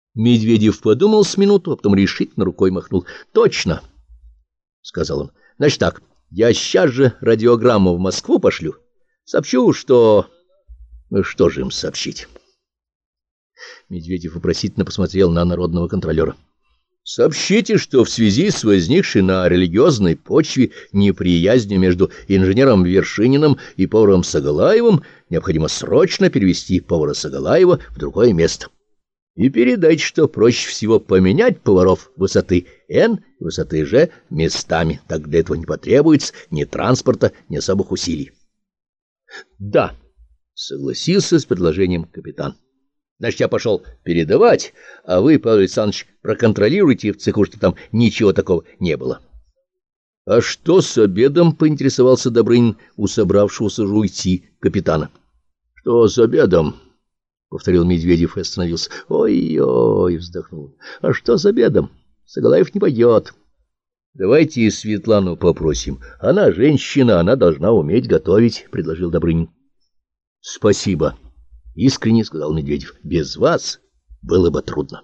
Медведев подумал с минуту, а потом решительно рукой махнул. — Точно, — сказал он. — Значит так, я сейчас же радиограмму в Москву пошлю. Сообщу, что... Что же им сообщить? Медведев вопросительно посмотрел на народного контролера. — Сообщите, что в связи с возникшей на религиозной почве неприязнью между инженером Вершининым и поваром Сагалаевым необходимо срочно перевести повара Сагалаева в другое место. И передайте, что проще всего поменять поваров высоты N и высоты G местами, так для этого не потребуется ни транспорта, ни особых усилий. — Да, — согласился с предложением капитан. — Значит, я пошел передавать, а вы, Павел Александрович, проконтролируйте в цеху, что там ничего такого не было. — А что с обедом? — поинтересовался Добрынин у собравшегося же уйти капитана. — Что с обедом? — повторил Медведев и остановился. — Ой-ой, — вздохнул. — А что с обедом? Сагалаев не пойдет. — Давайте Светлану попросим. Она женщина, она должна уметь готовить, — предложил Добрынин. — Спасибо, — искренне сказал Медведев. — Без вас было бы трудно.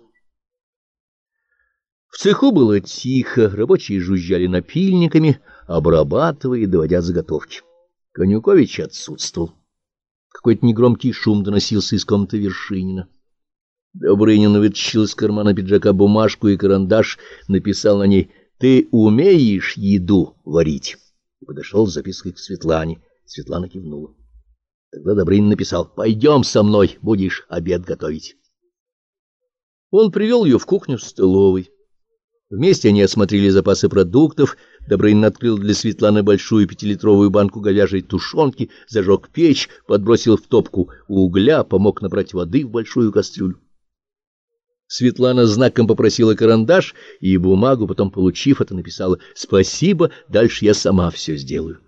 В цеху было тихо, рабочие жужжали напильниками, обрабатывая и доводя заготовки. Конюкович отсутствовал. Какой-то негромкий шум доносился из комнаты Вершинина. Добрынин вытащил из кармана пиджака бумажку и карандаш, написал на ней: «Ты умеешь еду варить?» И подошел с запиской к Светлане. Светлана кивнула. Тогда Добрынин написал: «Пойдем со мной, будешь обед готовить». Он привел ее в кухню-столовой. Вместе они осмотрели запасы продуктов. Добрынин открыл для Светланы большую 5-литровую банку говяжьей тушенки, зажег печь, подбросил в топку угля, помог набрать воды в большую кастрюлю. Светлана знаком попросила карандаш и бумагу, потом, получив это, написала: «Спасибо, дальше я сама все сделаю».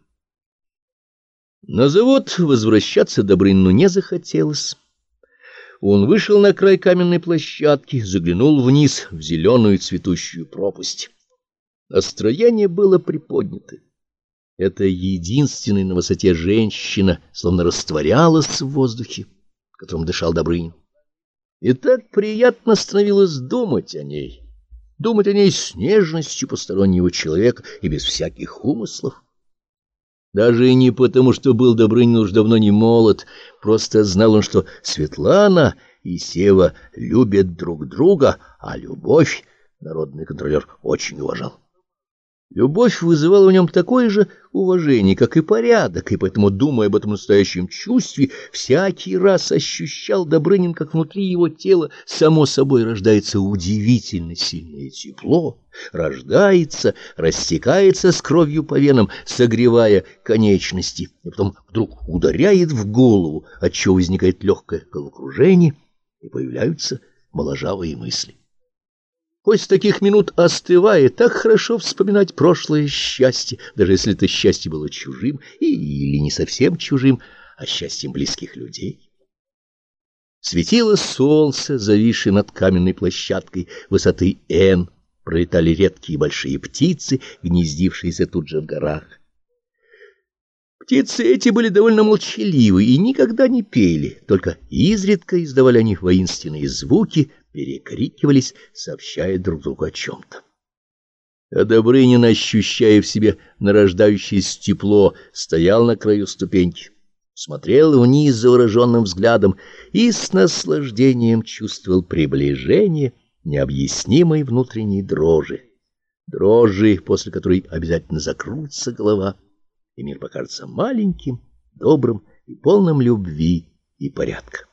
На завод возвращаться Добрынину не захотелось. Он вышел на край каменной площадки, заглянул вниз в зеленую цветущую пропасть. Настроение было приподнято. Эта единственная на высоте женщина словно растворялась в воздухе, которым дышал Добрынин. И так приятно становилось думать о ней с нежностью постороннего человека и без всяких умыслов. Даже и не потому, что был Добрынин уж давно не молод, просто знал он, что Светлана и Сева любят друг друга, а любовь народный контролер очень уважал. Любовь вызывала в нем такое же уважение, как и порядок, и поэтому, думая об этом настоящем чувстве, всякий раз ощущал Добрынин, как внутри его тела само собой рождается удивительно сильное тепло, рождается, растекается с кровью по венам, согревая конечности, и потом вдруг ударяет в голову, отчего возникает легкое головокружение, и появляются моложавые мысли. После таких минут, остывая, так хорошо вспоминать прошлое счастье, даже если это счастье было чужим или не совсем чужим, а счастьем близких людей. Светило солнце, зависшее над каменной площадкой высоты N, пролетали редкие и большие птицы, гнездившиеся тут же в горах. Птицы эти были довольно молчаливы и никогда не пели, только изредка издавали они воинственные звуки, перекрикивались, сообщая друг другу о чем-то. А Добрынин, ощущая в себе нарождающееся тепло, стоял на краю ступеньки, смотрел вниз завороженным взглядом и с наслаждением чувствовал приближение необъяснимой внутренней дрожи, после которой обязательно закрутится голова, и мир покажется маленьким, добрым и полным любви и порядка.